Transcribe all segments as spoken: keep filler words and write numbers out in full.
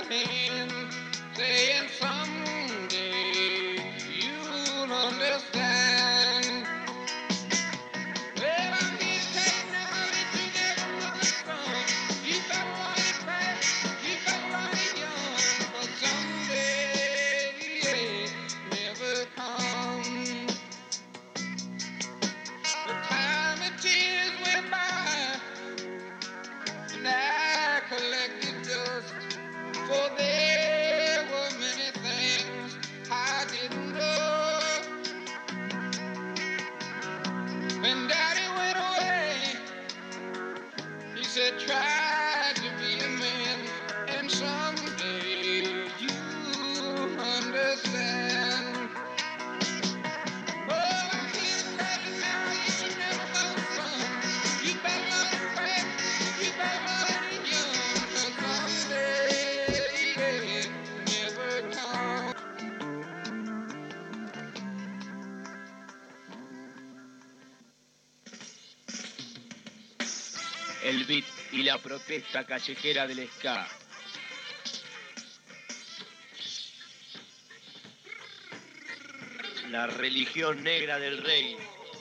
hand, saying someday you'll understand. Well, I'm here to tell you now that you never run strong. You better run it fast, you better run it young, but someday never comes. The time and tears went by, and I collected dust, for there were many things I didn't know. When Daddy went away, he said, try to be a man, and someday you'll understand. Oh, I'm here to tell you now, you should never go wrong. You better learn it fast, you better learn it young, 'cause someday never comes. El beat y la protesta callejera del ska. La religión negra del rey.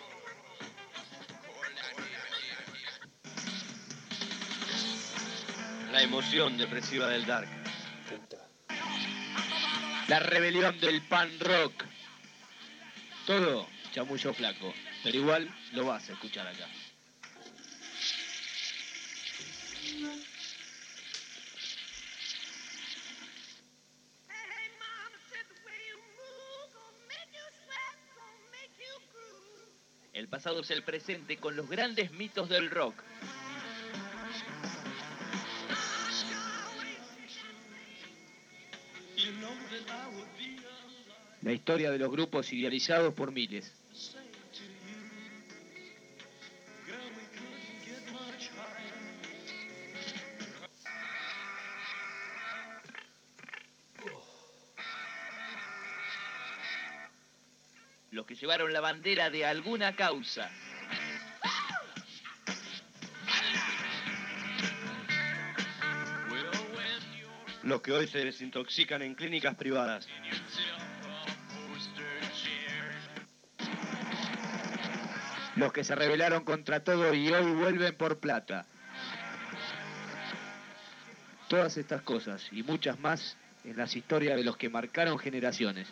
La emoción depresiva del dark. La rebelión del pan rock. Todo chamullo flaco, pero igual lo vas a escuchar acá. El pasado es el presente con los grandes mitos del rock. La historia de los grupos idealizados por miles. Los que llevaron la bandera de alguna causa. Los que hoy se desintoxican en clínicas privadas. Los que se rebelaron contra todo y hoy vuelven por plata. Todas estas cosas y muchas más en las historias de los que marcaron generaciones.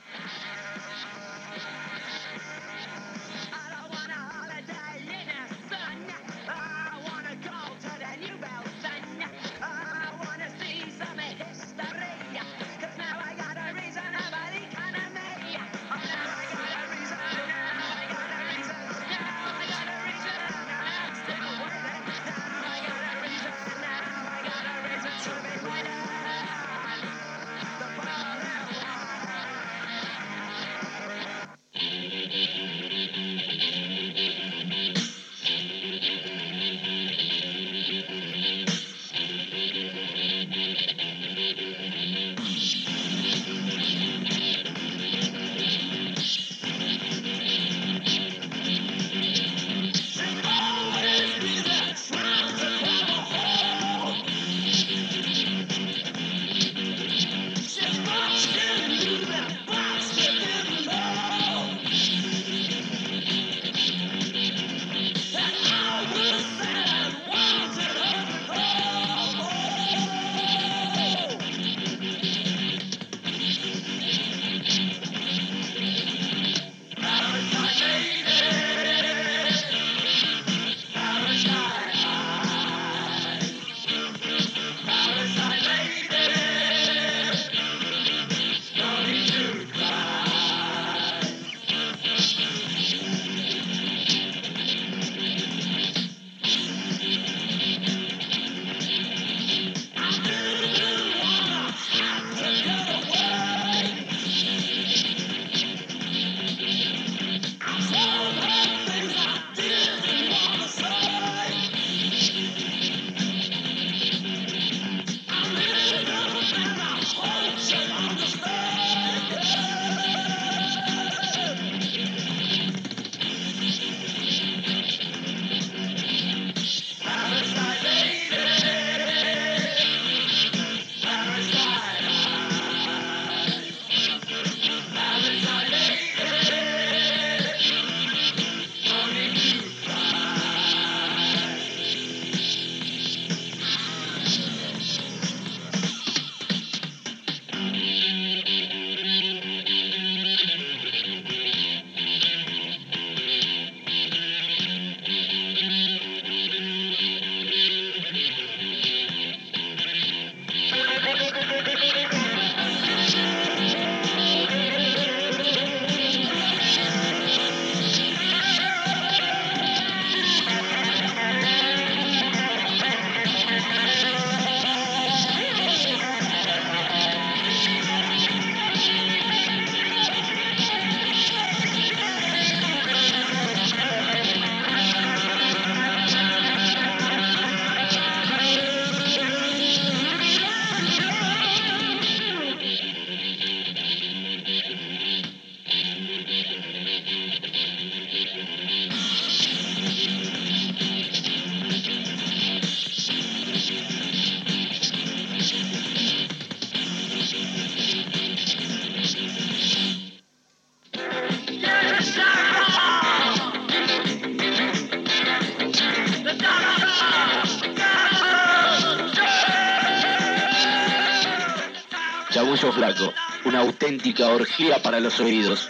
Chamullo Flaco, una auténtica orgía para los oídos.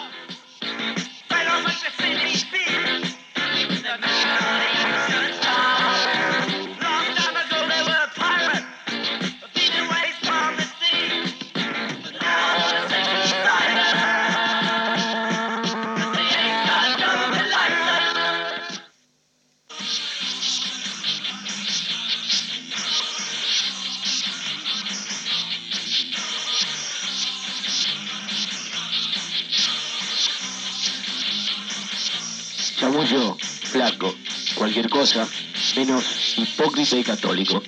Chamullo Flaco, cualquier cosa menos hipócrita y católico.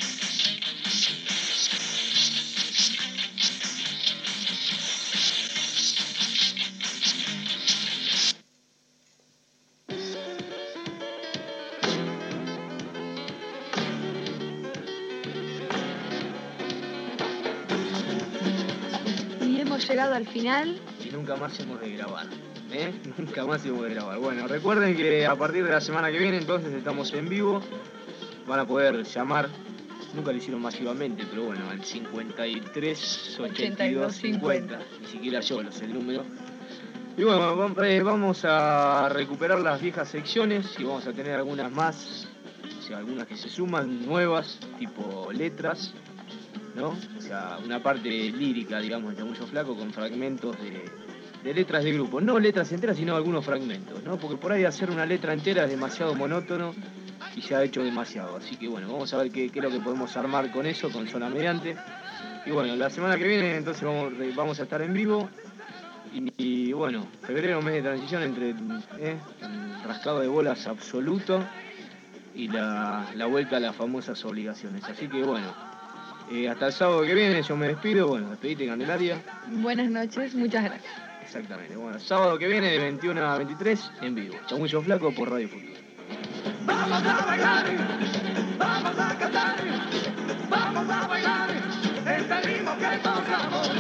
Y hemos llegado al final. Y nunca más hemos de grabar. ¿Eh? Nunca más hemos de grabar. Bueno, recuerden que a partir de la semana que viene entonces estamos en vivo. Van a poder llamar, nunca lo hicieron masivamente, pero bueno, al cincuenta y tres ochenta y dos cincuenta. Ni siquiera yo lo sé el número. Y bueno, vamos a recuperar las viejas secciones y vamos a tener algunas más, o sea, algunas que se suman, nuevas, tipo letras, ¿no? O sea, una parte lírica, digamos, de Chamullo Flaco con fragmentos de... de letras de grupo, no letras enteras, sino algunos fragmentos, ¿no? Porque por ahí hacer una letra entera es demasiado monótono y se ha hecho demasiado. Así que bueno, vamos a ver qué, qué es lo que podemos armar con eso, con Zona Mediante. Y bueno, la semana que viene entonces vamos, vamos a estar en vivo. Y, y bueno, febrero, mes de transición entre eh, el rascado de bolas absoluto y la, la vuelta a las famosas obligaciones. Así que bueno, eh, hasta el sábado que viene yo me despido. Bueno, despedite, Candelaria. Buenas noches, muchas gracias. Exactamente. Bueno, sábado que viene de veintiuno a veintitrés en vivo. Chamullo Flaco por Radio Futuro. Vamos a bailar, vamos a cantar, vamos a bailar este ritmo que tocamos.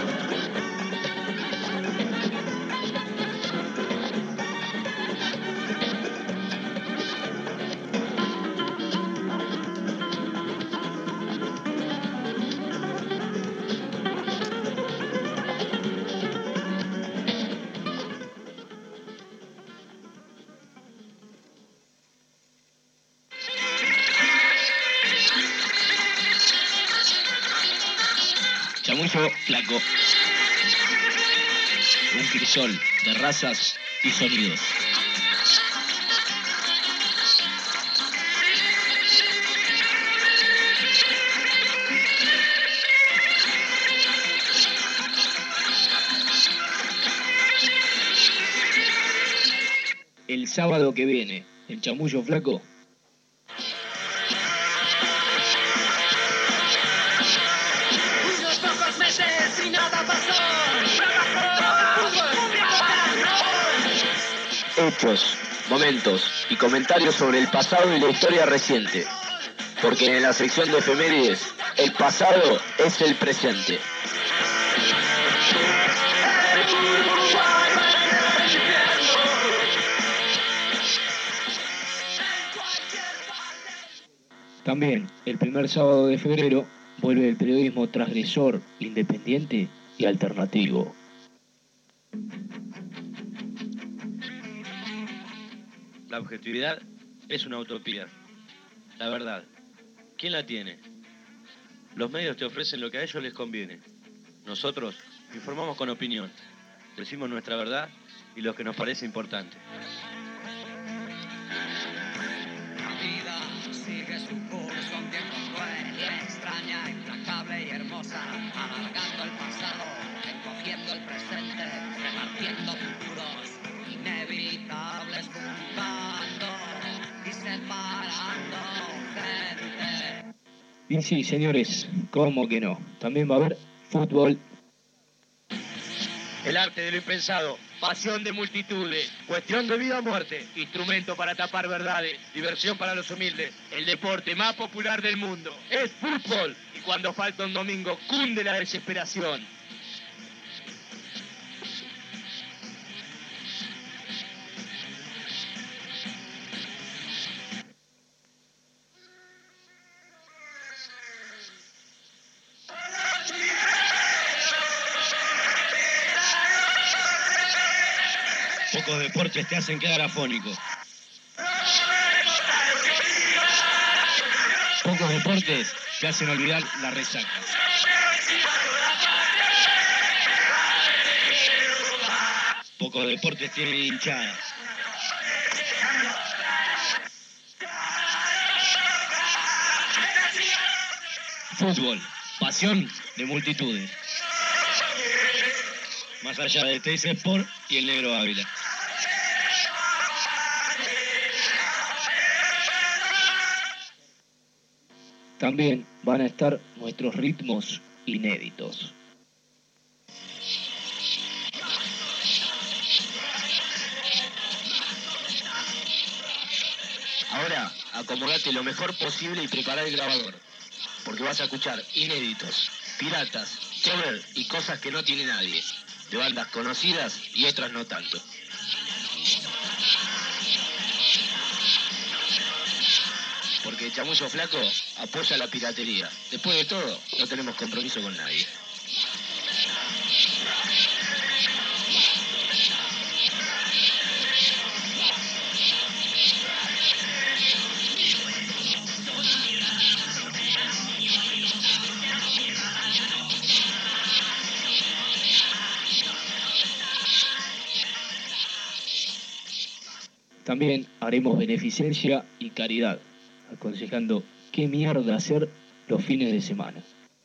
Chamullo Flaco. Un crisol de razas y sonidos. El sábado que viene, en Chamullo Flaco. Unos pocos meses y nada pasó. Hechos, momentos y comentarios sobre el pasado y la historia reciente. Porque en la sección de efemérides, el pasado es el presente. También, el primer sábado de febrero, vuelve el periodismo transgresor, independiente y alternativo. La objetividad es una utopía. La verdad, ¿quién la tiene? Los medios te ofrecen lo que a ellos les conviene. Nosotros informamos con opinión, decimos nuestra verdad y lo que nos parece importante. La vida sigue su curso, un tiempo cruel, extraña, implacable y hermosa, alargando el pasado, encogiendo el presente, repartiendo futuros inevitables, juntando y separando gente. Y sí, señores, ¿cómo que no? También va a haber fútbol. El arte de lo impensado, pasión de multitudes, cuestión de vida o muerte, instrumento para tapar verdades, diversión para los humildes, el deporte más popular del mundo. Es fútbol. Y cuando falta un domingo, cunde la desesperación. Pocos deportes te hacen quedar afónico. Pocos deportes te hacen olvidar la resaca. Pocos deportes tienen hinchada. Fútbol, pasión de multitudes. Más allá de T S Sport y el Negro Ávila. También van a estar nuestros ritmos inéditos. Ahora, acomodate lo mejor posible y prepara el grabador, porque vas a escuchar inéditos, piratas, cover y cosas que no tiene nadie, de bandas conocidas y otras no tanto. Porque Chamullo Flaco apoya la piratería. Después de todo, no tenemos compromiso con nadie. También haremos beneficencia y caridad, aconsejando qué mierda hacer los fines de semana.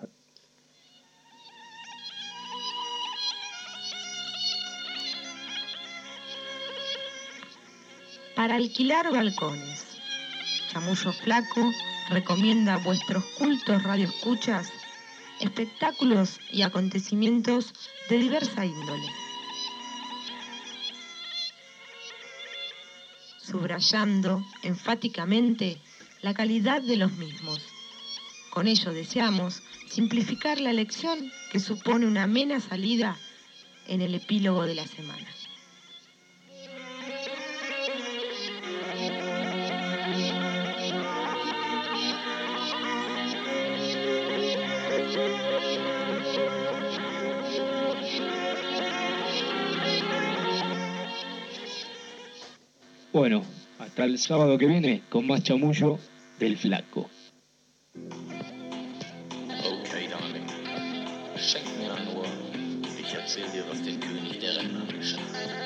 Para alquilar balcones, Chamullo Flaco recomienda a vuestros cultos radioescuchas espectáculos y acontecimientos de diversa índole, subrayando enfáticamente la calidad de los mismos. Con ello deseamos simplificar la elección que supone una amena salida en el epílogo de la semana. Bueno, hasta el sábado que viene con más chamullo del Flaco. Okay, darling. Schenk mir ein Ohr. Ich erzähl dir, was den König der Renner geschafft hat.